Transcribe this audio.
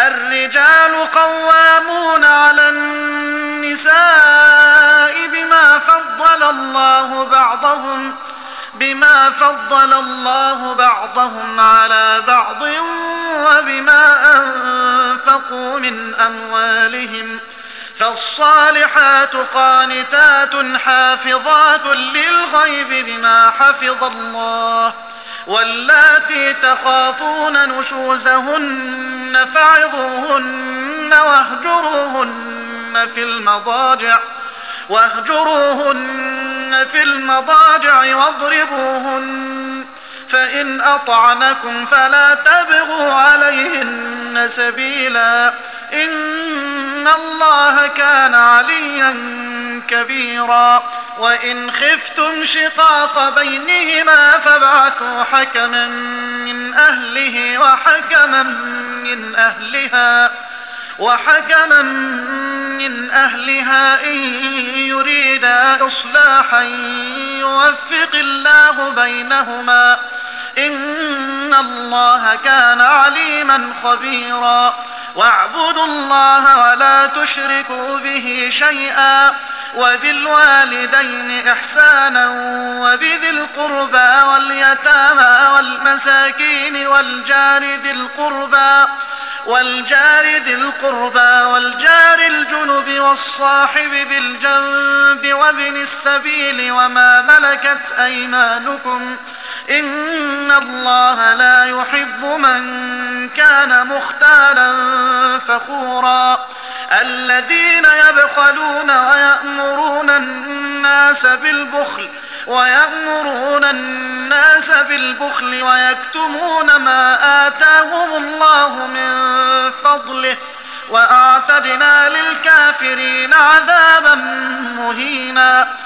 الرجال قوامون على النساء بما فضل الله بعضهم على بعض وبما أنفقوا من أموالهم. فالصالحات قانتات حافظات للغيب بما حفظ الله. واللاتي تخافون نشوزهن فعظوهن واهجروهن في المضاجع واضربوهن، فإن أطعنكم فلا تبغوا عليهن سبيلا، إن الله كان عليا كبيرا. وإن خفتم شقاق بينهما فابعثوا حكما من أهله وحكما من أهلها إن يريدا إصلاحا يوفق الله بينهما، إن الله كان عليما خبيرا. واعبدوا الله ولا تشركوا به شيئا، وبالوالدين إحسانا، وبذي القربى واليتامى والمساكين والجار ذي القربى والجار الجنب والصاحب بالجنب وابن السبيل وما ملكت أيمانكم، إن الله لا يحب من كان مختالا فخورا. الذين يبخلون ويأمرون الناس بالبخل ويكتمون ما آتاهم الله من فضله، وأعتدنا للكافرين عذابا مهينا.